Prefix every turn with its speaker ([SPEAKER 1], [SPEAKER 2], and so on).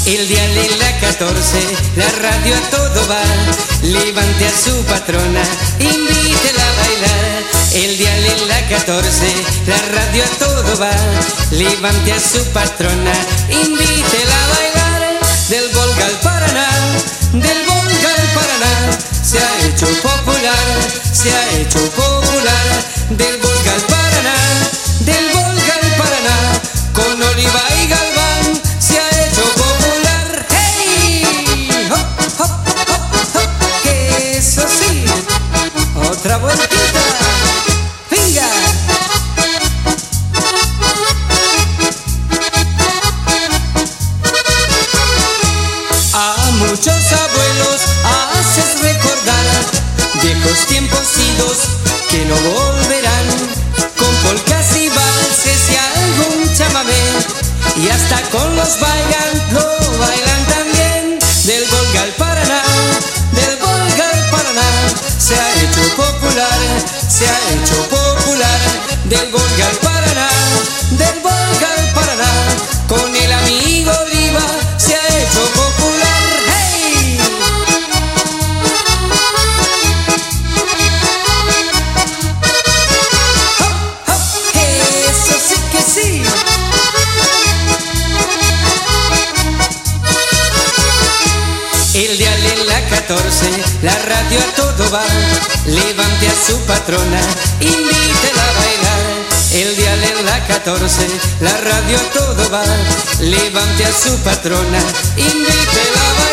[SPEAKER 1] El dial en la 14, la radio a todo va. Levante a su patrona, invítela a bailar. El dial en la 14, la radio a todo va. Levante a su patrona, invítela a bailar. Del Volga al Paraná, del Volga al Paraná, se ha hecho popular, se ha hecho popular. Del Volga al Paraná, del Volga al Paraná, con Oliva y Galván, se ha hecho popular. ¡Hey! ¡Hop, hop, hop, hop! ¡Que eso sí! ¡Otra vueltita! ¡Venga! A muchos abuelos haces recordar viejos tiempos idos que no volverán, con polcas y valses y algún chamamé, y hasta con los bailan, lo bailan también. Del Volga al Paraná, del Volga al Paraná, se ha hecho popular, se ha hecho popular. Del Volga al Paraná, del Volga al Paraná, con el amigo Oliva se ha hecho popular. ¡Hey! ¡Hop, hop! ¡Eso sí que sí! El dial en la 14, la radio a todo va. Levante a su patrona, invítela a bailar. El dial en la 14, la radio a todo va. Levante a su patrona, invítela a bailar.